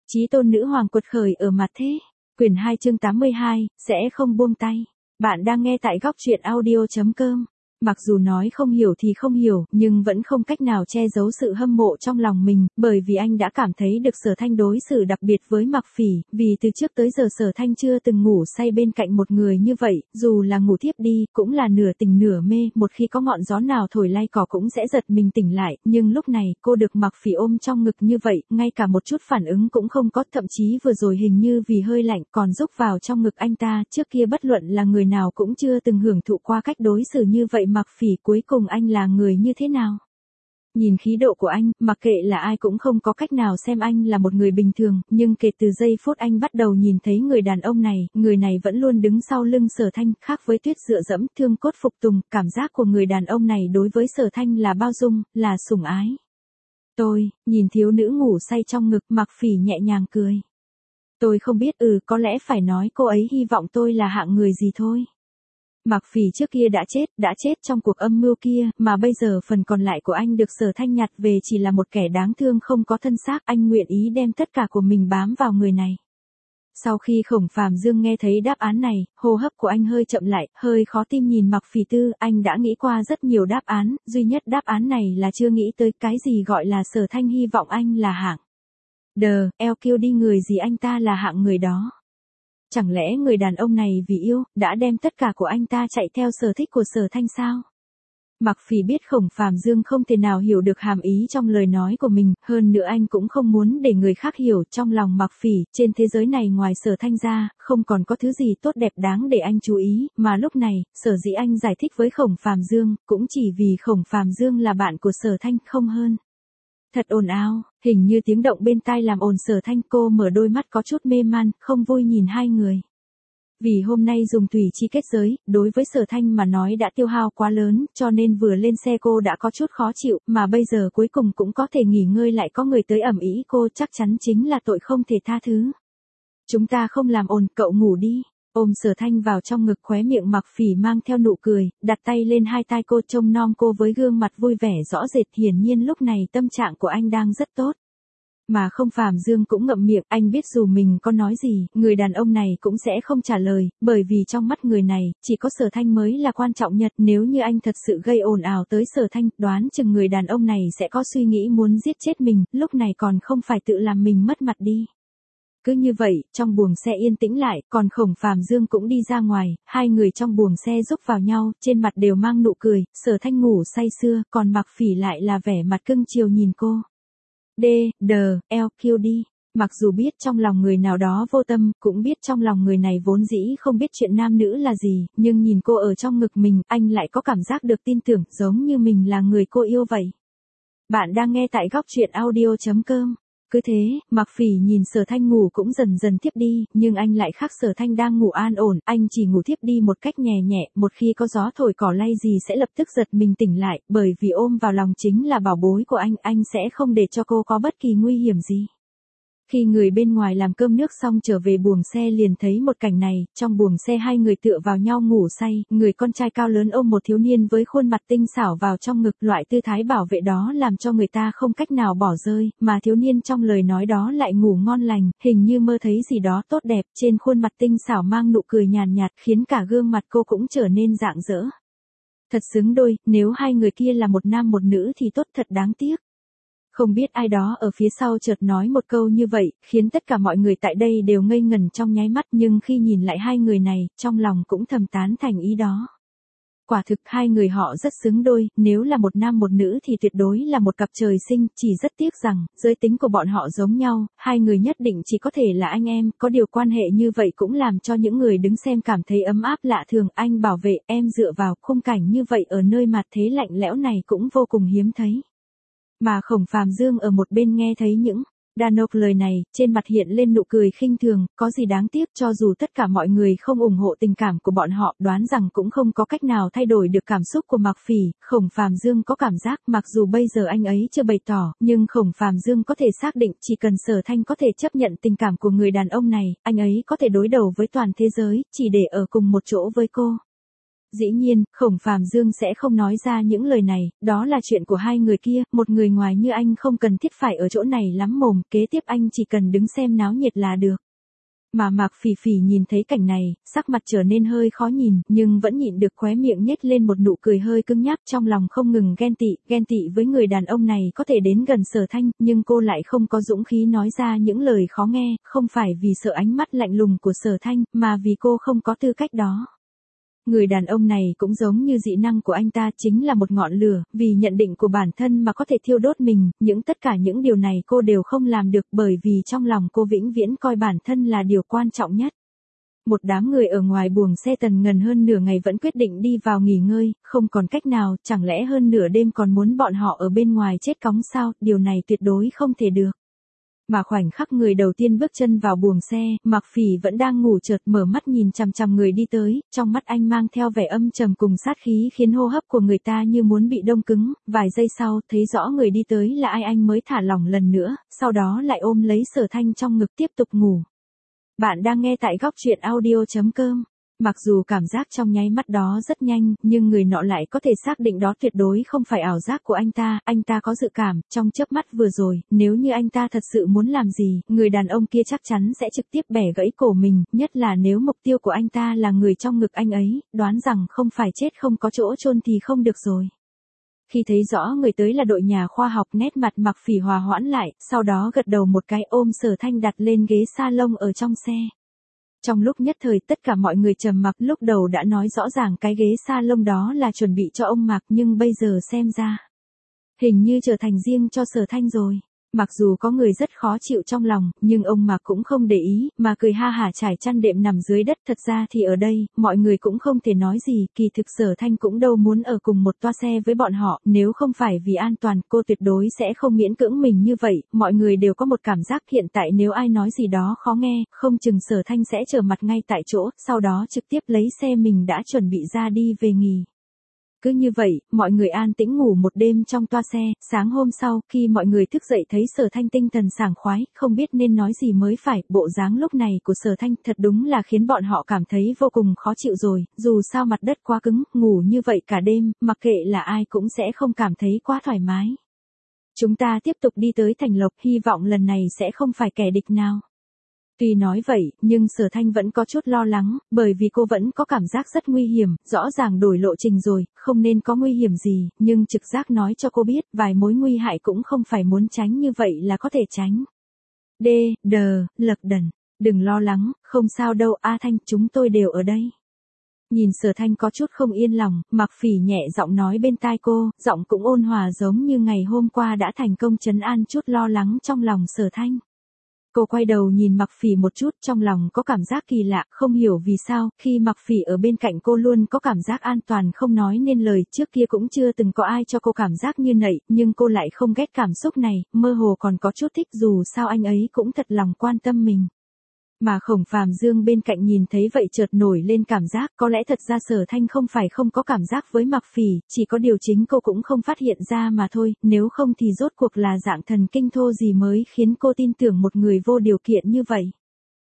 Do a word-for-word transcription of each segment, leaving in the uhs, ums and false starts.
Chí tôn nữ hoàng quật khởi ở mặt thế. Quyển hai chương tám mươi hai, sẽ không buông tay. Bạn đang nghe tại góc truyện audio chấm com. Mặc dù nói không hiểu thì không hiểu, nhưng vẫn không cách nào che giấu sự hâm mộ trong lòng mình, bởi vì anh đã cảm thấy được Sở Thanh đối xử đặc biệt với Mặc Phỉ, vì từ trước tới giờ Sở Thanh chưa từng ngủ say bên cạnh một người như vậy, dù là ngủ thiếp đi, cũng là nửa tỉnh nửa mê, một khi có ngọn gió nào thổi lay cỏ cũng sẽ giật mình tỉnh lại, nhưng lúc này, cô được Mặc Phỉ ôm trong ngực như vậy, ngay cả một chút phản ứng cũng không có, thậm chí vừa rồi hình như vì hơi lạnh còn rúc vào trong ngực anh ta, trước kia bất luận là người nào cũng chưa từng hưởng thụ qua cách đối xử như vậy. Mặc Phỉ, cuối cùng anh là người như thế nào? Nhìn khí độ của anh, mặc kệ là ai cũng không có cách nào xem anh là một người bình thường, nhưng kể từ giây phút anh bắt đầu nhìn thấy người đàn ông này, người này vẫn luôn đứng sau lưng Sở Thanh, khác với tuyết dựa dẫm, thương cốt phục tùng, cảm giác của người đàn ông này đối với Sở Thanh là bao dung, là sủng ái. Tôi, nhìn thiếu nữ ngủ say trong ngực, Mặc Phỉ nhẹ nhàng cười. Tôi không biết, ừ, có lẽ phải nói cô ấy hy vọng tôi là hạng người gì thôi. Mặc Phỉ trước kia đã chết, đã chết trong cuộc âm mưu kia, mà bây giờ phần còn lại của anh được Sở Thanh nhặt về chỉ là một kẻ đáng thương không có thân xác, anh nguyện ý đem tất cả của mình bám vào người này. Sau khi Khổng Phàm Dương nghe thấy đáp án này, hô hấp của anh hơi chậm lại, hơi khó tin nhìn Mặc Phỉ Tư, anh đã nghĩ qua rất nhiều đáp án, duy nhất đáp án này là chưa nghĩ tới cái gì gọi là Sở Thanh hy vọng anh là hạng. Đờ, eo kêu đi người gì anh ta là hạng người đó. Chẳng lẽ người đàn ông này vì yêu, đã đem tất cả của anh ta chạy theo sở thích của Sở Thanh sao? Mặc Phỉ biết Khổng Phàm Dương không thể nào hiểu được hàm ý trong lời nói của mình, hơn nữa anh cũng không muốn để người khác hiểu, trong lòng Mặc Phỉ, trên thế giới này ngoài Sở Thanh ra, không còn có thứ gì tốt đẹp đáng để anh chú ý, mà lúc này, sở dĩ anh giải thích với Khổng Phàm Dương, cũng chỉ vì Khổng Phàm Dương là bạn của Sở Thanh không hơn. Thật ồn ào, hình như tiếng động bên tai làm ồn. Sở Thanh, cô mở đôi mắt có chút mê man, không vui nhìn hai người. Vì hôm nay dùng thủy chi kết giới, đối với Sở Thanh mà nói đã tiêu hao quá lớn, cho nên vừa lên xe cô đã có chút khó chịu, mà bây giờ cuối cùng cũng có thể nghỉ ngơi lại có người tới ầm ĩ cô, chắc chắn chính là tội không thể tha thứ. Chúng ta không làm ồn, cậu ngủ đi. Ôm Sở Thanh vào trong ngực, khóe miệng Mặc Phỉ mang theo nụ cười, đặt tay lên hai tai cô, trông nom cô với gương mặt vui vẻ rõ rệt, hiển nhiên lúc này tâm trạng của anh đang rất tốt. Mà Khổng Phàm Dương cũng ngậm miệng, anh biết dù mình có nói gì, người đàn ông này cũng sẽ không trả lời, bởi vì trong mắt người này, chỉ có Sở Thanh mới là quan trọng nhất, nếu như anh thật sự gây ồn ào tới Sở Thanh, đoán chừng người đàn ông này sẽ có suy nghĩ muốn giết chết mình, lúc này còn không phải tự làm mình mất mặt đi. Cứ như vậy, trong buồng xe yên tĩnh lại, còn Khổng Phàm Dương cũng đi ra ngoài, hai người trong buồng xe rúc vào nhau, trên mặt đều mang nụ cười, Sở Thanh ngủ say sưa, còn Mặc Phỉ lại là vẻ mặt cưng chiều nhìn cô. D, đờ, eo, kêu đi. Mặc dù biết trong lòng người nào đó vô tâm, cũng biết trong lòng người này vốn dĩ không biết chuyện nam nữ là gì, nhưng nhìn cô ở trong ngực mình, anh lại có cảm giác được tin tưởng, giống như mình là người cô yêu vậy. Bạn đang nghe tại góc truyện audio chấm com. Cứ thế, Mặc Phỉ nhìn Sở Thanh ngủ cũng dần dần thiếp đi, nhưng anh lại khác. Sở Thanh đang ngủ an ổn, anh chỉ ngủ thiếp đi một cách nhẹ nhẹ, một khi có gió thổi cỏ lay gì sẽ lập tức giật mình tỉnh lại, bởi vì ôm vào lòng chính là bảo bối của anh, anh sẽ không để cho cô có bất kỳ nguy hiểm gì. Khi người bên ngoài làm cơm nước xong trở về buồng xe liền thấy một cảnh này, trong buồng xe hai người tựa vào nhau ngủ say, người con trai cao lớn ôm một thiếu niên với khuôn mặt tinh xảo vào trong ngực, loại tư thái bảo vệ đó làm cho người ta không cách nào bỏ rơi, mà thiếu niên trong lời nói đó lại ngủ ngon lành, hình như mơ thấy gì đó tốt đẹp, trên khuôn mặt tinh xảo mang nụ cười nhàn nhạt, khiến cả gương mặt cô cũng trở nên rạng rỡ. Thật xứng đôi, nếu hai người kia là một nam một nữ thì tốt, thật đáng tiếc. Không biết ai đó ở phía sau chợt nói một câu như vậy, khiến tất cả mọi người tại đây đều ngây ngẩn trong nháy mắt, nhưng khi nhìn lại hai người này, trong lòng cũng thầm tán thành ý đó. Quả thực hai người họ rất xứng đôi, nếu là một nam một nữ thì tuyệt đối là một cặp trời sinh, chỉ rất tiếc rằng, giới tính của bọn họ giống nhau, hai người nhất định chỉ có thể là anh em, có điều quan hệ như vậy cũng làm cho những người đứng xem cảm thấy ấm áp lạ thường, anh bảo vệ em dựa vào, khung cảnh như vậy ở nơi mặt thế lạnh lẽo này cũng vô cùng hiếm thấy. Mà Khổng Phàm Dương ở một bên nghe thấy những đàn ông lời này, trên mặt hiện lên nụ cười khinh thường, có gì đáng tiếc, cho dù tất cả mọi người không ủng hộ tình cảm của bọn họ, đoán rằng cũng không có cách nào thay đổi được cảm xúc của Mặc Phỉ. Khổng Phàm Dương có cảm giác, mặc dù bây giờ anh ấy chưa bày tỏ, nhưng Khổng Phàm Dương có thể xác định, chỉ cần Sở Thanh có thể chấp nhận tình cảm của người đàn ông này, anh ấy có thể đối đầu với toàn thế giới, chỉ để ở cùng một chỗ với cô. Dĩ nhiên, Khổng Phàm Dương sẽ không nói ra những lời này, đó là chuyện của hai người kia, một người ngoài như anh không cần thiết phải ở chỗ này lắm mồm, kế tiếp anh chỉ cần đứng xem náo nhiệt là được. Mà Mạc Phỉ Phỉ nhìn thấy cảnh này, sắc mặt trở nên hơi khó nhìn, nhưng vẫn nhịn được khóe miệng nhếch lên một nụ cười hơi cứng nhắc, trong lòng không ngừng ghen tị, ghen tị với người đàn ông này có thể đến gần Sở Thanh, nhưng cô lại không có dũng khí nói ra những lời khó nghe, không phải vì sợ ánh mắt lạnh lùng của Sở Thanh, mà vì cô không có tư cách đó. Người đàn ông này cũng giống như dị năng của anh ta, chính là một ngọn lửa, vì nhận định của bản thân mà có thể thiêu đốt mình, những tất cả những điều này cô đều không làm được bởi vì trong lòng cô vĩnh viễn coi bản thân là điều quan trọng nhất. Một đám người ở ngoài buồng xe tần ngần hơn nửa ngày vẫn quyết định đi vào nghỉ ngơi, không còn cách nào, chẳng lẽ hơn nửa đêm còn muốn bọn họ ở bên ngoài chết cóng sao, điều này tuyệt đối không thể được. Mà khoảnh khắc người đầu tiên bước chân vào buồng xe, Mạc Phỉ vẫn đang ngủ chợt mở mắt nhìn chằm chằm người đi tới, trong mắt anh mang theo vẻ âm trầm cùng sát khí khiến hô hấp của người ta như muốn bị đông cứng, vài giây sau thấy rõ người đi tới là ai anh mới thả lỏng lần nữa, sau đó lại ôm lấy Sở Thanh trong ngực tiếp tục ngủ. Bạn đang nghe tại góc truyện audio chấm com. Mặc dù cảm giác trong nháy mắt đó rất nhanh, nhưng người nọ lại có thể xác định đó tuyệt đối không phải ảo giác của anh ta, anh ta có dự cảm, trong chớp mắt vừa rồi, nếu như anh ta thật sự muốn làm gì, người đàn ông kia chắc chắn sẽ trực tiếp bẻ gãy cổ mình, nhất là nếu mục tiêu của anh ta là người trong ngực anh ấy, đoán rằng không phải chết không có chỗ chôn thì không được rồi. Khi thấy rõ người tới là đội nhà khoa học, nét mặt Mạc Phỉ hòa hoãn lại, sau đó gật đầu một cái ôm Sở Thanh đặt lên ghế salon ở trong xe. Trong lúc nhất thời tất cả mọi người trầm mặc, lúc đầu đã nói rõ ràng cái ghế salon đó là chuẩn bị cho ông Mạc, nhưng bây giờ xem ra, hình như trở thành riêng cho Sở Thanh rồi. Mặc dù có người rất khó chịu trong lòng, nhưng ông Mạc cũng không để ý, mà cười ha hả trải chăn đệm nằm dưới đất. Thật ra thì ở đây, mọi người cũng không thể nói gì, kỳ thực Sở Thanh cũng đâu muốn ở cùng một toa xe với bọn họ, nếu không phải vì an toàn, cô tuyệt đối sẽ không miễn cưỡng mình như vậy. Mọi người đều có một cảm giác hiện tại nếu ai nói gì đó khó nghe, không chừng Sở Thanh sẽ trở mặt ngay tại chỗ, sau đó trực tiếp lấy xe mình đã chuẩn bị ra đi về nghỉ. Cứ như vậy, mọi người an tĩnh ngủ một đêm trong toa xe, sáng hôm sau, khi mọi người thức dậy thấy Sở Thanh tinh thần sảng khoái, không biết nên nói gì mới phải, bộ dáng lúc này của Sở Thanh thật đúng là khiến bọn họ cảm thấy vô cùng khó chịu rồi, dù sao mặt đất quá cứng, ngủ như vậy cả đêm, mặc kệ là ai cũng sẽ không cảm thấy quá thoải mái. Chúng ta tiếp tục đi tới Thành Lộc, hy vọng lần này sẽ không phải kẻ địch nào. Tuy nói vậy, nhưng Sở Thanh vẫn có chút lo lắng, bởi vì cô vẫn có cảm giác rất nguy hiểm, rõ ràng đổi lộ trình rồi, không nên có nguy hiểm gì, nhưng trực giác nói cho cô biết, vài mối nguy hại cũng không phải muốn tránh như vậy là có thể tránh. D, D, Lật Đần, đừng lo lắng, không sao đâu A Thanh, chúng tôi đều ở đây. Nhìn Sở Thanh có chút không yên lòng, Mạc Phỉ nhẹ giọng nói bên tai cô, giọng cũng ôn hòa giống như ngày hôm qua đã thành công trấn an chút lo lắng trong lòng Sở Thanh. Cô quay đầu nhìn Mạc Phỉ một chút, trong lòng có cảm giác kỳ lạ, không hiểu vì sao, khi Mạc Phỉ ở bên cạnh cô luôn có cảm giác an toàn không nói nên lời, trước kia cũng chưa từng có ai cho cô cảm giác như vậy, nhưng cô lại không ghét cảm xúc này, mơ hồ còn có chút thích, dù sao anh ấy cũng thật lòng quan tâm mình. Mà Khổng Phàm Dương bên cạnh nhìn thấy vậy chợt nổi lên cảm giác, có lẽ thật ra Sở Thanh không phải không có cảm giác với Mạc Phỉ, chỉ có điều chính cô cũng không phát hiện ra mà thôi, nếu không thì rốt cuộc là dạng thần kinh thô gì mới khiến cô tin tưởng một người vô điều kiện như vậy.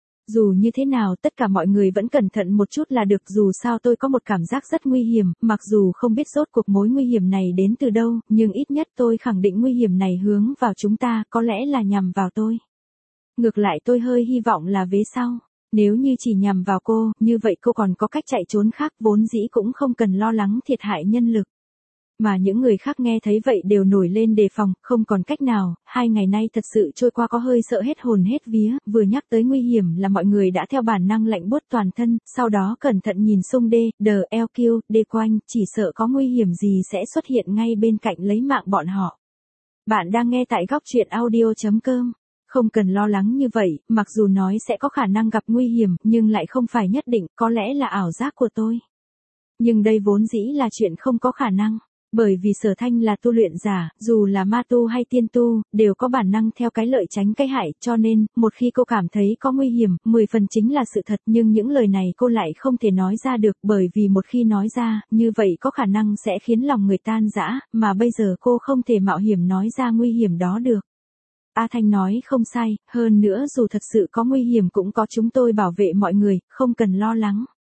Dù như thế nào tất cả mọi người vẫn cẩn thận một chút là được, dù sao tôi có một cảm giác rất nguy hiểm, mặc dù không biết rốt cuộc mối nguy hiểm này đến từ đâu, nhưng ít nhất tôi khẳng định nguy hiểm này hướng vào chúng ta, có lẽ là nhằm vào tôi. Ngược lại tôi hơi hy vọng là vế sau. Nếu như chỉ nhằm vào cô, như vậy cô còn có cách chạy trốn khác, vốn dĩ cũng không cần lo lắng thiệt hại nhân lực. Mà những người khác nghe thấy vậy đều nổi lên đề phòng, không còn cách nào, hai ngày nay thật sự trôi qua có hơi sợ hết hồn hết vía, vừa nhắc tới nguy hiểm là mọi người đã theo bản năng lạnh buốt toàn thân, sau đó cẩn thận nhìn xung D, D, L, Q, D quanh, chỉ sợ có nguy hiểm gì sẽ xuất hiện ngay bên cạnh lấy mạng bọn họ. Bạn đang nghe tại góc truyện audio chấm com. Không cần lo lắng như vậy, mặc dù nói sẽ có khả năng gặp nguy hiểm, nhưng lại không phải nhất định, có lẽ là ảo giác của tôi. Nhưng đây vốn dĩ là chuyện không có khả năng, bởi vì Sở Thanh là tu luyện giả, dù là ma tu hay tiên tu, đều có bản năng theo cái lợi tránh cái hại, cho nên, một khi cô cảm thấy có nguy hiểm, mười phần chính là sự thật, nhưng những lời này cô lại không thể nói ra được, bởi vì một khi nói ra, như vậy có khả năng sẽ khiến lòng người tan rã, mà bây giờ cô không thể mạo hiểm nói ra nguy hiểm đó được. A Thanh nói không sai, hơn nữa dù thật sự có nguy hiểm cũng có chúng tôi bảo vệ mọi người, không cần lo lắng.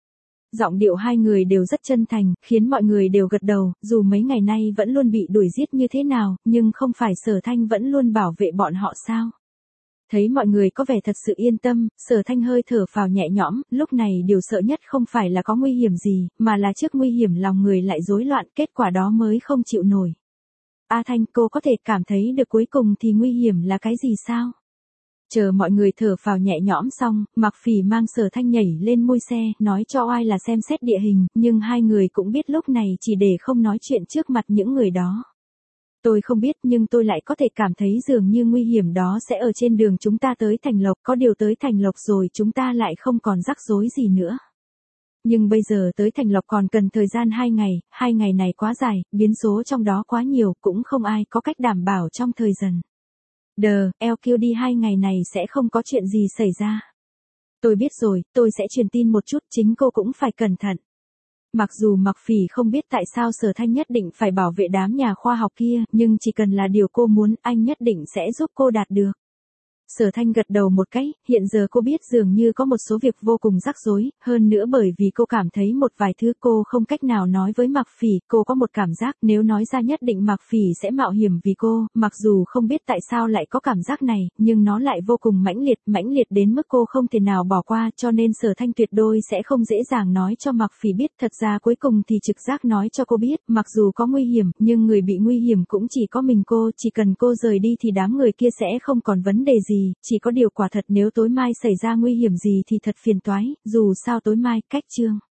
Giọng điệu hai người đều rất chân thành, khiến mọi người đều gật đầu, dù mấy ngày nay vẫn luôn bị đuổi giết như thế nào, nhưng không phải Sở Thanh vẫn luôn bảo vệ bọn họ sao? Thấy mọi người có vẻ thật sự yên tâm, Sở Thanh hơi thở phào nhẹ nhõm, lúc này điều sợ nhất không phải là có nguy hiểm gì, mà là trước nguy hiểm lòng người lại rối loạn, kết quả đó mới không chịu nổi. A Thanh, cô có thể cảm thấy được cuối cùng thì nguy hiểm là cái gì sao? Chờ mọi người thở phào nhẹ nhõm xong, Mạc Phỉ mang Sở Thanh nhảy lên mui xe, nói cho Oai là xem xét địa hình, nhưng hai người cũng biết lúc này chỉ để không nói chuyện trước mặt những người đó. Tôi không biết nhưng tôi lại có thể cảm thấy dường như nguy hiểm đó sẽ ở trên đường chúng ta tới Thành Lộc, có điều tới Thành Lộc rồi chúng ta lại không còn rắc rối gì nữa. Nhưng bây giờ tới Thành Lộc còn cần thời gian hai ngày, hai ngày này quá dài, biến số trong đó quá nhiều, cũng không ai có cách đảm bảo trong thời gian. Đờ, eo kêu đi hai ngày này sẽ không có chuyện gì xảy ra. Tôi biết rồi, tôi sẽ truyền tin một chút, chính cô cũng phải cẩn thận. Mặc dù Mạc Phỉ không biết tại sao Sở Thanh nhất định phải bảo vệ đám nhà khoa học kia, nhưng chỉ cần là điều cô muốn, anh nhất định sẽ giúp cô đạt được. Sở Thanh gật đầu một cái, hiện giờ cô biết dường như có một số việc vô cùng rắc rối, hơn nữa bởi vì cô cảm thấy một vài thứ cô không cách nào nói với Mạc Phỉ, cô có một cảm giác nếu nói ra nhất định Mạc Phỉ sẽ mạo hiểm vì cô, mặc dù không biết tại sao lại có cảm giác này, nhưng nó lại vô cùng mãnh liệt, mãnh liệt đến mức cô không thể nào bỏ qua, cho nên Sở Thanh tuyệt đối sẽ không dễ dàng nói cho Mạc Phỉ biết, thật ra cuối cùng thì trực giác nói cho cô biết, mặc dù có nguy hiểm, nhưng người bị nguy hiểm cũng chỉ có mình cô, chỉ cần cô rời đi thì đám người kia sẽ không còn vấn đề gì. Chỉ có điều quả thật nếu tối mai xảy ra nguy hiểm gì thì thật phiền toái, dù sao tối mai, cách chương.